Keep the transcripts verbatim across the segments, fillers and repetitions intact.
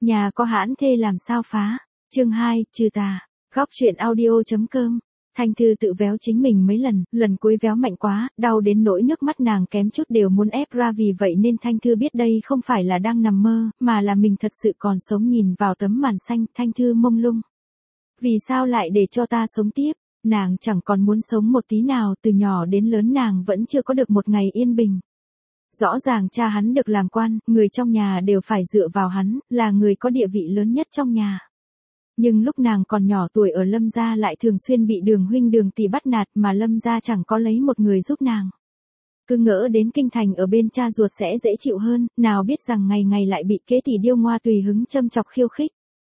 Nhà có hãn thê làm sao phá. Chương hai, trừ tà. Góc truyện audio.com. Thanh Thư tự véo chính mình mấy lần, lần cuối véo mạnh quá, đau đến nỗi nước mắt nàng kém chút đều muốn ép ra, vì vậy nên Thanh Thư biết đây không phải là đang nằm mơ, mà là mình thật sự còn sống. Nhìn vào tấm màn xanh, Thanh Thư mông lung. Vì sao lại để cho ta sống tiếp? Nàng chẳng còn muốn sống một tí nào, từ nhỏ đến lớn nàng vẫn chưa có được một ngày yên bình. Rõ ràng cha hắn được làm quan, người trong nhà đều phải dựa vào hắn, là người có địa vị lớn nhất trong nhà. Nhưng lúc nàng còn nhỏ tuổi ở Lâm gia lại thường xuyên bị Đường huynh Đường tỷ bắt nạt, mà Lâm gia chẳng có lấy một người giúp nàng. Cứ ngỡ đến kinh thành ở bên cha ruột sẽ dễ chịu hơn, nào biết rằng ngày ngày lại bị kế tỷ điêu ngoa tùy hứng châm chọc khiêu khích.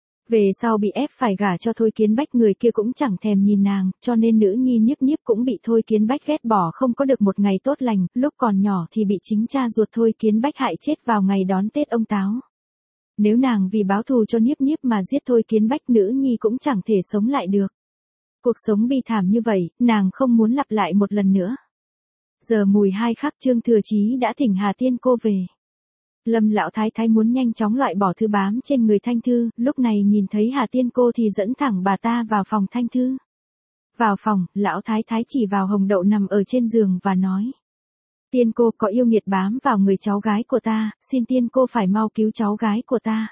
Về sau bị ép phải gả cho Thôi Kiến Bách, người kia cũng chẳng thèm nhìn nàng, cho nên nữ nhi Nhiếp Nhiếp cũng bị Thôi Kiến Bách ghét bỏ, không có được một ngày tốt lành, lúc còn nhỏ thì bị chính cha ruột Thôi Kiến Bách hại chết vào ngày đón Tết ông Táo. Nếu nàng vì báo thù cho Nhiếp Nhiếp mà giết Thôi Kiến Bách, nữ nhi cũng chẳng thể sống lại được. Cuộc sống bi thảm như vậy, nàng không muốn lặp lại một lần nữa. Giờ mùi hai khắc, Trương Thừa Chí đã thỉnh Hà Tiên Cô về. Lâm lão thái thái muốn nhanh chóng loại bỏ thứ bám trên người Thanh Thư, lúc này nhìn thấy Hà Tiên Cô thì dẫn thẳng bà ta vào phòng Thanh Thư. Vào phòng, lão thái thái chỉ vào Hồng Đậu nằm ở trên giường và nói: Tiên Cô, có yêu nghiệt bám vào người cháu gái của ta, xin Tiên Cô phải mau cứu cháu gái của ta.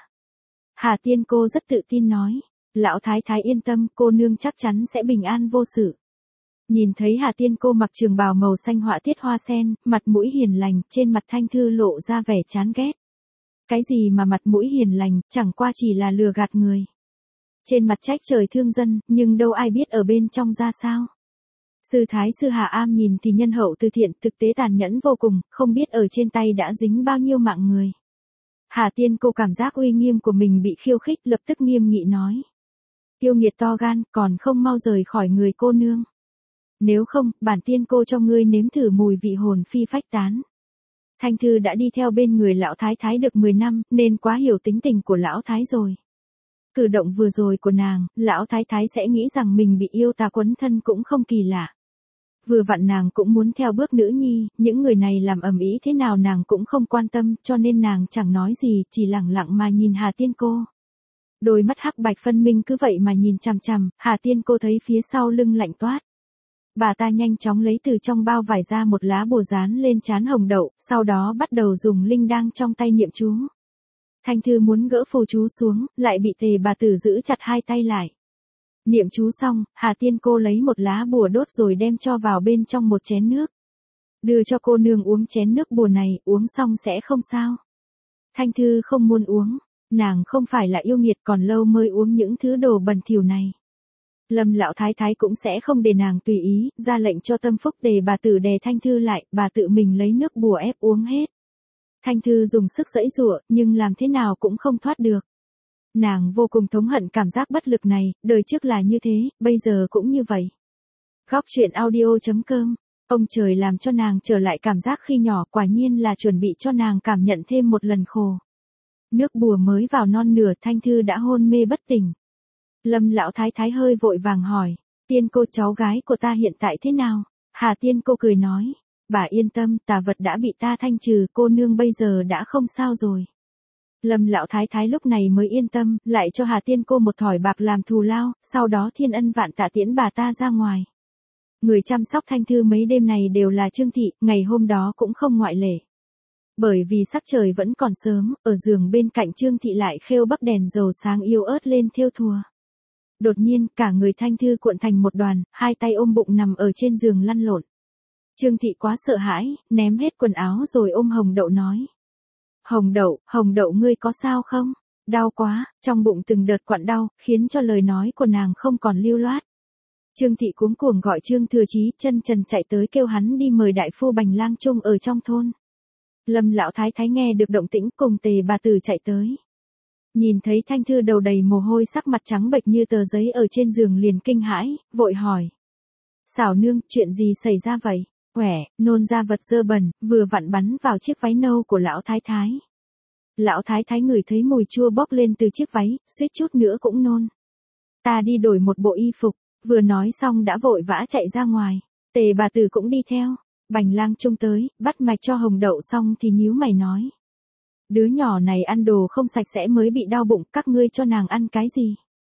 Hà Tiên Cô rất tự tin nói: Lão thái thái yên tâm, cô nương chắc chắn sẽ bình an vô sự. Nhìn thấy Hà Tiên Cô mặc trường bào màu xanh họa tiết hoa sen, mặt mũi hiền lành, trên mặt Thanh Thư lộ ra vẻ chán ghét. Cái gì mà mặt mũi hiền lành, chẳng qua chỉ là lừa gạt người. Trên mặt trách trời thương dân, nhưng đâu ai biết ở bên trong ra sao. Sư thái sư Hà Am nhìn thì nhân hậu từ thiện, thực tế tàn nhẫn vô cùng, không biết ở trên tay đã dính bao nhiêu mạng người. Hà Tiên Cô cảm giác uy nghiêm của mình bị khiêu khích, lập tức nghiêm nghị nói: Yêu nghiệt to gan, còn không mau rời khỏi người cô nương. Nếu không, bản Tiên Cô cho ngươi nếm thử mùi vị hồn phi phách tán. Thanh Thư đã đi theo bên người lão thái thái được mười năm, nên quá hiểu tính tình của lão thái rồi. Cử động vừa rồi của nàng, lão thái thái sẽ nghĩ rằng mình bị yêu tà quấn thân cũng không kỳ lạ. Vừa vặn nàng cũng muốn theo bước nữ nhi, những người này làm ầm ĩ thế nào nàng cũng không quan tâm, cho nên nàng chẳng nói gì, chỉ lẳng lặng mà nhìn Hà Tiên Cô. Đôi mắt hắc bạch phân minh cứ vậy mà nhìn chằm chằm, Hà Tiên Cô thấy phía sau lưng lạnh toát. Bà ta nhanh chóng lấy từ trong bao vải ra một lá bùa dán lên trán Hồng Đậu, sau đó bắt đầu dùng linh đăng trong tay niệm chú. Thanh Thư muốn gỡ phù chú xuống, lại bị Tề bà tử giữ chặt hai tay lại. Niệm chú xong, Hà Tiên Cô lấy một lá bùa đốt rồi đem cho vào bên trong một chén nước. Đưa cho cô nương uống chén nước bùa này, uống xong sẽ không sao. Thanh Thư không muốn uống, nàng không phải là yêu nghiệt, còn lâu mới uống những thứ đồ bẩn thỉu này. Lâm lão thái thái cũng sẽ không để nàng tùy ý, ra lệnh cho Tâm Phúc Tề bà tử đè Thanh Thư lại, bà tự mình lấy nước bùa ép uống hết. Thanh Thư dùng sức giãy giụa, nhưng làm thế nào cũng không thoát được. Nàng vô cùng thống hận cảm giác bất lực này, đời trước là như thế, bây giờ cũng như vậy. Góc truyện audio.com. Ông trời làm cho nàng trở lại cảm giác khi nhỏ, quả nhiên là chuẩn bị cho nàng cảm nhận thêm một lần khổ. Nước bùa mới vào non nửa, Thanh Thư đã hôn mê bất tỉnh. Lâm lão thái thái hơi vội vàng hỏi: Tiên Cô, cháu gái của ta hiện tại thế nào? Hà Tiên Cô cười nói: Bà yên tâm, tà vật đã bị ta thanh trừ, cô nương bây giờ đã không sao rồi. Lâm lão thái thái lúc này mới yên tâm, lại cho Hà Tiên Cô một thỏi bạc làm thù lao, sau đó thiên ân vạn tạ tiễn bà ta ra ngoài. Người chăm sóc Thanh Thư mấy đêm này đều là Trương Thị, ngày hôm đó cũng không ngoại lệ. Bởi vì sắc trời vẫn còn sớm, ở giường bên cạnh Trương Thị lại khêu bắc đèn dầu sáng yếu ớt lên thêu thùa. Đột nhiên, cả người Thanh Thư cuộn thành một đoàn, hai tay ôm bụng nằm ở trên giường lăn lộn. Trương Thị quá sợ hãi, ném hết quần áo rồi ôm Hồng Đậu nói: Hồng Đậu, Hồng Đậu ngươi có sao không? Đau quá, trong bụng từng đợt quặn đau, khiến cho lời nói của nàng không còn lưu loát. Trương Thị cuống cuồng gọi Trương Thừa Chí, chân trần chạy tới kêu hắn đi mời đại phu Bành Lang Trung ở trong thôn. Lâm lão thái thái nghe được động tĩnh, cùng Tề bà tử chạy tới. Nhìn thấy Thanh Thư đầu đầy mồ hôi, sắc mặt trắng bệch như tờ giấy ở trên giường liền kinh hãi, vội hỏi: Xảo nương, chuyện gì xảy ra vậy? Quẻ, nôn ra vật dơ bẩn, vừa vặn bắn vào chiếc váy nâu của lão thái thái. Lão thái thái ngửi thấy mùi chua bốc lên từ chiếc váy, suýt chút nữa cũng nôn. Ta đi đổi một bộ y phục, vừa nói xong đã vội vã chạy ra ngoài. Tề bà tử cũng đi theo. Bành Lang Trung tới, bắt mạch cho Hồng Đậu xong thì nhíu mày nói: Đứa nhỏ này ăn đồ không sạch sẽ mới bị đau bụng, các ngươi cho nàng ăn cái gì?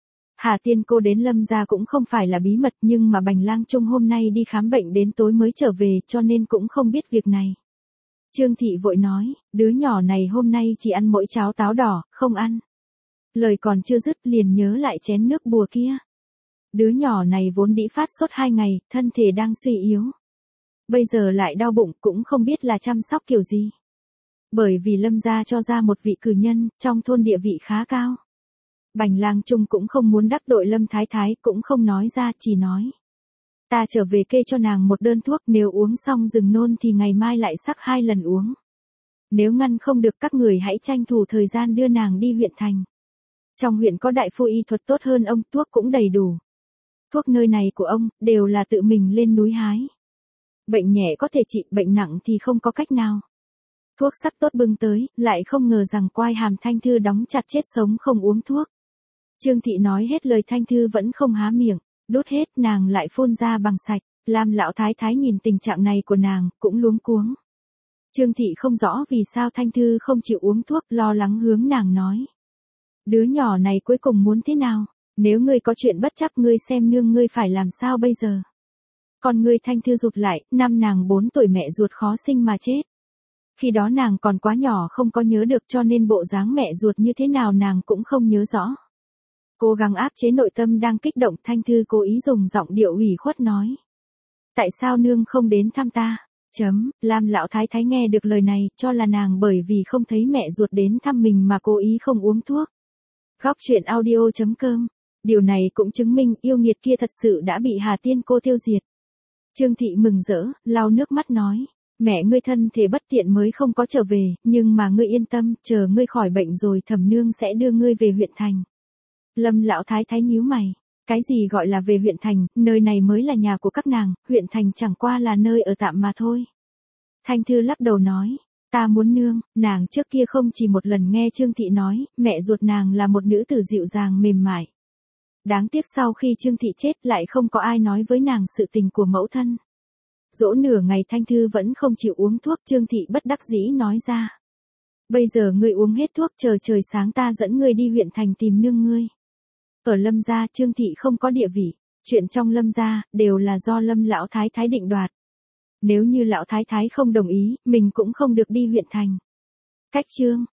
Hà Tiên cô đến Lâm gia cũng không phải là bí mật, nhưng mà Bành Lang Trung hôm nay đi khám bệnh đến tối mới trở về cho nên cũng không biết việc này. Trương Thị vội nói, đứa nhỏ này hôm nay chỉ ăn mỗi cháo táo đỏ, không ăn. Lời còn chưa dứt liền nhớ lại chén nước bùa kia. Đứa nhỏ này vốn đĩ phát sốt hai ngày, thân thể đang suy yếu. Bây giờ lại đau bụng, cũng không biết là chăm sóc kiểu gì. Bởi vì Lâm gia cho ra một vị cử nhân, trong thôn địa vị khá cao. Bành Lang Trung cũng không muốn đắc tội Lâm Thái Thái, cũng không nói ra, chỉ nói. Ta trở về kê cho nàng một đơn thuốc, nếu uống xong dừng nôn thì ngày mai lại sắc hai lần uống. Nếu ngăn không được các người hãy tranh thủ thời gian đưa nàng đi huyện thành. Trong huyện có đại phu y thuật tốt hơn ông, thuốc cũng đầy đủ. Thuốc nơi này của ông, đều là tự mình lên núi hái. Bệnh nhẹ có thể trị, bệnh nặng thì không có cách nào. Thuốc sắc tốt bưng tới, lại không ngờ rằng quai hàm Thanh Thư đóng chặt chết sống không uống thuốc. Trương Thị nói hết lời Thanh Thư vẫn không há miệng, đốt hết nàng lại phun ra bằng sạch. Lam lão thái thái nhìn tình trạng này của nàng, cũng luống cuống. Trương Thị không rõ vì sao Thanh Thư không chịu uống thuốc, lo lắng hướng nàng nói. Đứa nhỏ này cuối cùng muốn thế nào? Nếu ngươi có chuyện bất chấp ngươi xem nương ngươi phải làm sao bây giờ? Còn ngươi Thanh Thư rụt lại, năm nàng bốn tuổi mẹ ruột khó sinh mà chết. Khi đó nàng còn quá nhỏ không có nhớ được cho nên bộ dáng mẹ ruột như thế nào nàng cũng không nhớ rõ. Cố gắng áp chế nội tâm đang kích động, Thanh Thư cố ý dùng giọng điệu ủy khuất nói. Tại sao nương không đến thăm ta? Chấm, Lam lão thái thái nghe được lời này, cho là nàng bởi vì không thấy mẹ ruột đến thăm mình mà cố ý không uống thuốc. Góc truyện audio chấm com. Điều này cũng chứng minh yêu nghiệt kia thật sự đã bị Hà Tiên cô tiêu diệt. Trương Thị mừng rỡ, lau nước mắt nói. Mẹ ngươi thân thể bất tiện mới không có trở về, nhưng mà ngươi yên tâm, chờ ngươi khỏi bệnh rồi Thẩm nương sẽ đưa ngươi về huyện thành. Lâm lão thái thái nhíu mày. Cái gì gọi là về huyện thành, nơi này mới là nhà của các nàng, huyện thành chẳng qua là nơi ở tạm mà thôi. Thanh Thư lắc đầu nói, ta muốn nương, nàng trước kia không chỉ một lần nghe Trương Thị nói, mẹ ruột nàng là một nữ tử dịu dàng mềm mại. Đáng tiếc sau khi Trương Thị chết lại không có ai nói với nàng sự tình của mẫu thân. Dỗ nửa ngày Thanh Thư vẫn không chịu uống thuốc, Trương Thị bất đắc dĩ nói ra. Bây giờ ngươi uống hết thuốc, chờ trời sáng ta dẫn ngươi đi huyện thành tìm nương ngươi. Ở Lâm gia Trương Thị không có địa vị, chuyện trong Lâm gia đều là do Lâm lão thái thái định đoạt. Nếu như lão thái thái không đồng ý, mình cũng không được đi huyện thành. Cách chương